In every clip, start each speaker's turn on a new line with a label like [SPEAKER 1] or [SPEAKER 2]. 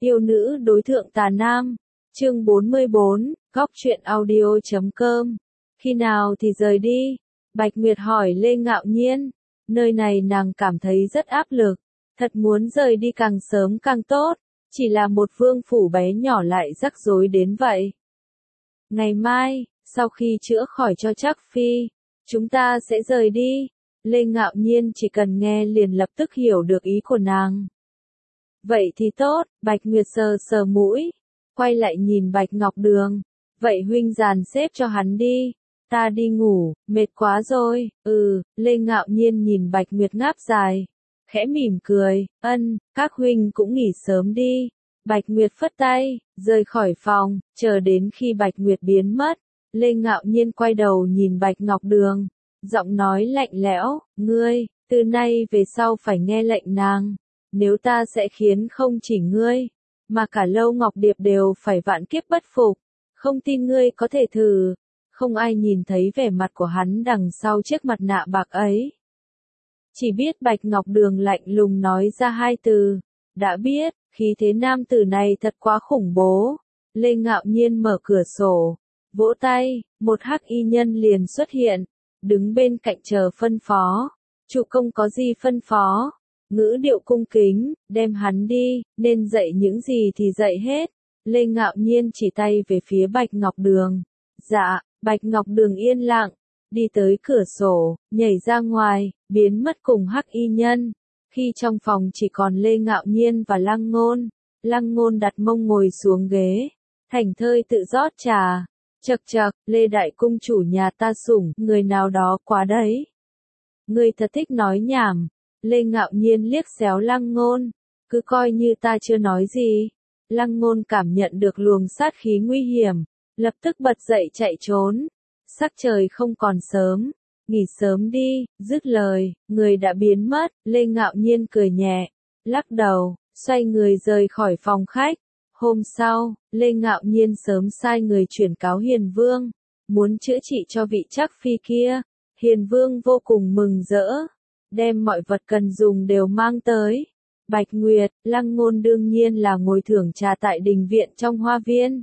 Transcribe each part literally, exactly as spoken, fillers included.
[SPEAKER 1] Yêu nữ đối thượng tà nam. Chương bốn mươi bốn, góc truyện audio chấm com. Khi nào thì rời đi? Bạch Nguyệt hỏi Lê Ngạo Nhiên. Nơi này nàng cảm thấy rất áp lực. Thật muốn rời đi càng sớm càng tốt. Chỉ là một vương phủ bé nhỏ lại rắc rối đến vậy. Ngày mai, sau khi chữa khỏi cho Trác Phi, chúng ta sẽ rời đi. Lê Ngạo Nhiên chỉ cần nghe liền lập tức hiểu được ý của nàng. Vậy thì tốt, Bạch Nguyệt sờ sờ mũi, quay lại nhìn Bạch Ngọc Đường. Vậy huynh dàn xếp cho hắn đi, ta đi ngủ, mệt quá rồi. Ừ, Lê Ngạo Nhiên nhìn Bạch Nguyệt ngáp dài, khẽ mỉm cười, ân, các huynh cũng nghỉ sớm đi. Bạch Nguyệt phất tay, rời khỏi phòng, chờ đến khi Bạch Nguyệt biến mất. Lê Ngạo Nhiên quay đầu nhìn Bạch Ngọc Đường, giọng nói lạnh lẽo, ngươi, từ nay về sau phải nghe lệnh nàng. Nếu ta sẽ khiến không chỉ ngươi, mà cả Lâu Ngọc Điệp đều phải vạn kiếp bất phục. Không tin ngươi có thể thử. Không ai nhìn thấy vẻ mặt của hắn đằng sau chiếc mặt nạ bạc ấy. Chỉ biết Bạch Ngọc Đường lạnh lùng nói ra hai từ. Đã biết, khí thế nam tử này thật quá khủng bố. Lê Ngạo Nhiên mở cửa sổ, vỗ tay, một hắc y nhân liền xuất hiện, đứng bên cạnh chờ phân phó. Chủ công có gì phân phó? Ngữ điệu cung kính, đem hắn đi, nên dạy những gì thì dạy hết. Lê Ngạo Nhiên chỉ tay về phía Bạch Ngọc Đường. Dạ, Bạch Ngọc Đường yên lặng, đi tới cửa sổ, nhảy ra ngoài, biến mất cùng hắc y nhân. Khi trong phòng chỉ còn Lê Ngạo Nhiên và Lăng Ngôn, Lăng Ngôn đặt mông ngồi xuống ghế, thảnh thơi tự rót trà. Chậc chậc, Lê Đại Cung chủ nhà ta sủng, người nào đó quá đấy. Ngươi thật thích nói nhảm. Lê Ngạo Nhiên liếc xéo Lăng Ngôn, cứ coi như ta chưa nói gì. Lăng Ngôn cảm nhận được luồng sát khí nguy hiểm, lập tức bật dậy chạy trốn. Sắc trời không còn sớm, nghỉ sớm đi. Dứt lời, người đã biến mất. Lê Ngạo Nhiên cười nhẹ, lắc đầu, xoay người rời khỏi phòng khách. Hôm sau, Lê Ngạo Nhiên sớm sai người chuyển cáo Hiền Vương, muốn chữa trị cho vị Trác Phi kia. Hiền Vương vô cùng mừng rỡ, đem mọi vật cần dùng đều mang tới. Bạch Nguyệt, Lăng Ngôn đương nhiên là ngồi thưởng trà tại đình viện trong hoa viên.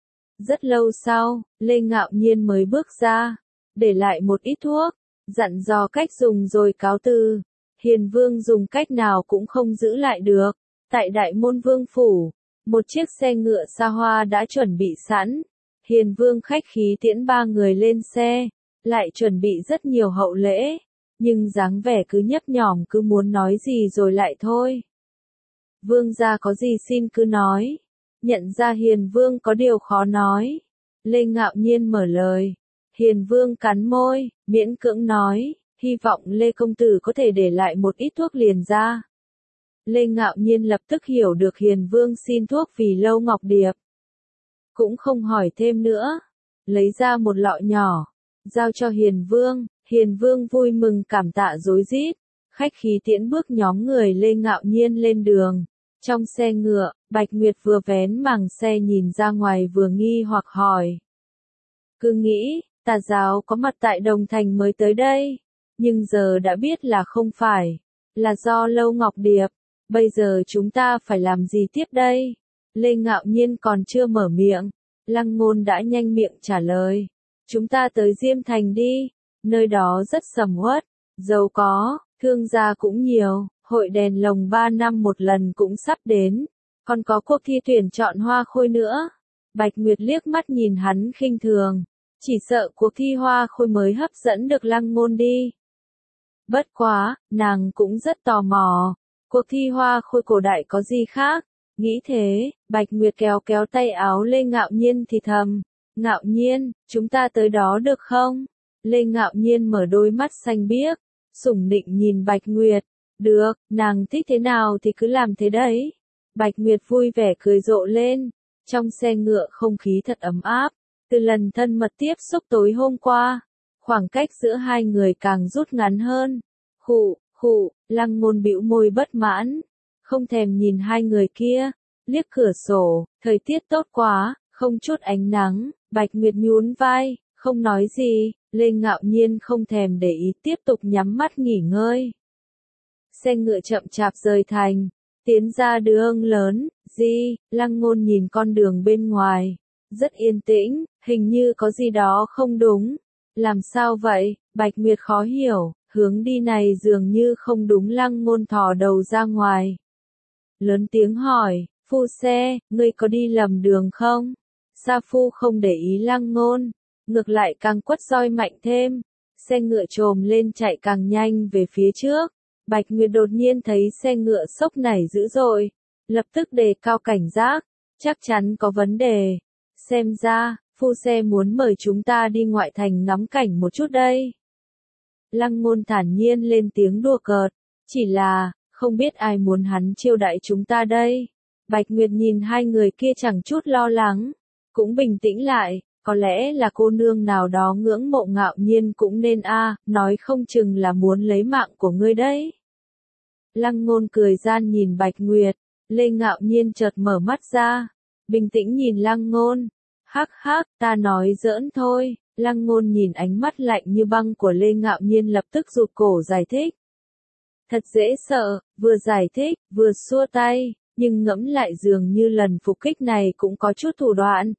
[SPEAKER 1] Rất lâu sau, Lê Ngạo Nhiên mới bước ra, để lại một ít thuốc, dặn dò cách dùng rồi cáo từ. Hiền Vương dùng cách nào cũng không giữ lại được. Tại Đại Môn Vương Phủ, một chiếc xe ngựa xa hoa đã chuẩn bị sẵn. Hiền Vương khách khí tiễn ba người lên xe, lại chuẩn bị rất nhiều hậu lễ. Nhưng dáng vẻ cứ nhấp nhỏm, cứ muốn nói gì rồi lại thôi. Vương gia có gì xin cứ nói. Nhận ra Hiền Vương có điều khó nói, Lê Ngạo Nhiên mở lời. Hiền Vương cắn môi, miễn cưỡng nói, hy vọng Lê công tử có thể để lại một ít thuốc liền ra. Lê Ngạo Nhiên lập tức hiểu được Hiền Vương xin thuốc vì Lâu Ngọc Điệp. Cũng không hỏi thêm nữa, lấy ra một lọ nhỏ, giao cho Hiền Vương. Hiền Vương vui mừng cảm tạ rối rít, khách khí tiễn bước nhóm người Lê Ngạo Nhiên lên đường. Trong xe ngựa, Bạch Nguyệt vừa vén màng xe nhìn ra ngoài vừa nghi hoặc hỏi. Cứ nghĩ, tà giáo có mặt tại Đồng Thành mới tới đây, nhưng giờ đã biết là không phải, là do Lâu Ngọc Điệp. Bây giờ chúng ta phải làm gì tiếp đây? Lê Ngạo Nhiên còn chưa mở miệng, Lăng Ngôn đã nhanh miệng trả lời. Chúng ta tới Diêm Thành đi. Nơi đó rất sầm uất, giàu có, thương gia cũng nhiều, hội đèn lồng ba năm một lần cũng sắp đến, còn có cuộc thi tuyển chọn hoa khôi nữa. Bạch Nguyệt liếc mắt nhìn hắn khinh thường, chỉ sợ cuộc thi hoa khôi mới hấp dẫn được Lăng Ngôn đi. Bất quá, nàng cũng rất tò mò, cuộc thi hoa khôi cổ đại có gì khác, nghĩ thế, Bạch Nguyệt kéo kéo tay áo Lê Ngạo Nhiên thì thầm, Ngạo Nhiên, chúng ta tới đó được không? Lê Ngạo Nhiên mở đôi mắt xanh biếc, sủng nịnh nhìn Bạch Nguyệt. Được, nàng thích thế nào thì cứ làm thế đấy. Bạch Nguyệt vui vẻ cười rộ lên. Trong xe ngựa không khí thật ấm áp. Từ lần thân mật tiếp xúc tối hôm qua, khoảng cách giữa hai người càng rút ngắn hơn. Khụ, khụ, Lăng Ngôn bĩu môi bất mãn, không thèm nhìn hai người kia, liếc cửa sổ, thời tiết tốt quá, không chút ánh nắng. Bạch Nguyệt nhún vai, không nói gì. Lê Ngạo Nhiên không thèm để ý, tiếp tục nhắm mắt nghỉ ngơi. Xe ngựa chậm chạp rời thành, tiến ra đường lớn, gì? Lăng Ngôn nhìn con đường bên ngoài. Rất yên tĩnh, hình như có gì đó không đúng. Làm sao vậy? Bạch Nguyệt khó hiểu, hướng đi này dường như không đúng. Lăng Ngôn thò đầu ra ngoài. Lớn tiếng hỏi, phu xe, ngươi có đi lầm đường không? Sa phu không để ý Lăng Ngôn, ngược lại càng quất roi mạnh thêm. Xe ngựa trồm lên chạy càng nhanh về phía trước. Bạch Nguyệt đột nhiên thấy xe ngựa sốc nảy dữ dội, lập tức đề cao cảnh giác, chắc chắn có vấn đề. Xem ra, phu xe muốn mời chúng ta đi ngoại thành ngắm cảnh một chút đây. Lăng Ngôn thản nhiên lên tiếng đùa cợt, chỉ là, không biết ai muốn hắn chiêu đãi chúng ta đây. Bạch Nguyệt nhìn hai người kia chẳng chút lo lắng, cũng bình tĩnh lại, có lẽ là cô nương nào đó ngưỡng mộ Ngạo Nhiên cũng nên a, nói không chừng là muốn lấy mạng của ngươi đấy. Lăng Ngôn cười gian nhìn Bạch Nguyệt, Lê Ngạo Nhiên chợt mở mắt ra, bình tĩnh nhìn Lăng Ngôn, hắc hắc, ta nói giỡn thôi. Lăng Ngôn nhìn ánh mắt lạnh như băng của Lê Ngạo Nhiên lập tức rụt cổ giải thích. Thật dễ sợ, vừa giải thích, vừa xua tay, nhưng ngẫm lại dường như lần phục kích này cũng có chút thủ đoạn.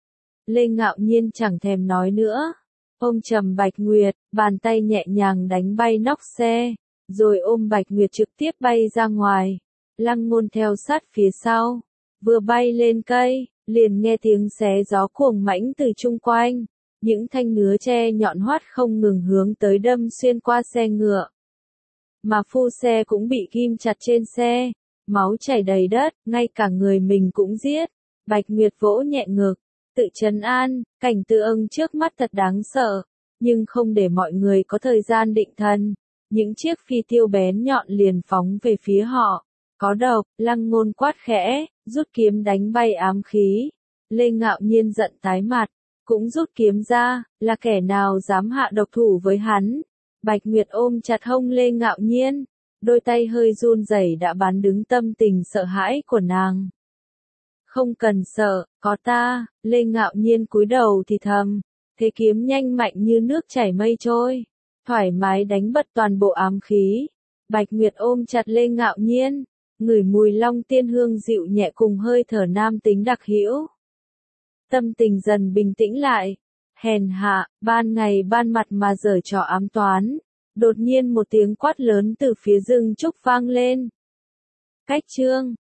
[SPEAKER 1] Lê Ngạo Nhiên chẳng thèm nói nữa, ôm chầm Bạch Nguyệt, bàn tay nhẹ nhàng đánh bay nóc xe, rồi ôm Bạch Nguyệt trực tiếp bay ra ngoài. Lăng Ngôn theo sát phía sau, vừa bay lên cây, liền nghe tiếng xé gió cuồng mãnh từ chung quanh, những thanh nứa tre nhọn hoắt không ngừng hướng tới đâm xuyên qua xe ngựa. Mà phu xe cũng bị ghim chặt trên xe, máu chảy đầy đất, ngay cả người mình cũng giết. Bạch Nguyệt vỗ nhẹ ngực, tự trấn an, cảnh tượng trước mắt thật đáng sợ, nhưng không để mọi người có thời gian định thần. Những chiếc phi tiêu bén nhọn liền phóng về phía họ. Có độc, Lăng Ngôn quát khẽ, rút kiếm đánh bay ám khí. Lê Ngạo Nhiên giận tái mặt, cũng rút kiếm ra, là kẻ nào dám hạ độc thủ với hắn. Bạch Nguyệt ôm chặt hông Lê Ngạo Nhiên, đôi tay hơi run rẩy đã bán đứng tâm tình sợ hãi của nàng. Không cần sợ, có ta. Lê Ngạo Nhiên cúi đầu thì thầm, thế kiếm nhanh mạnh như nước chảy mây trôi, thoải mái đánh bật toàn bộ ám khí. Bạch Nguyệt ôm chặt Lê Ngạo Nhiên, ngửi mùi long tiên hương dịu nhẹ cùng hơi thở nam tính đặc hữu. Tâm tình dần bình tĩnh lại. Hèn hạ, ban ngày ban mặt mà giở trò ám toán. Đột nhiên một tiếng quát lớn từ phía rừng trúc vang lên. Cách chương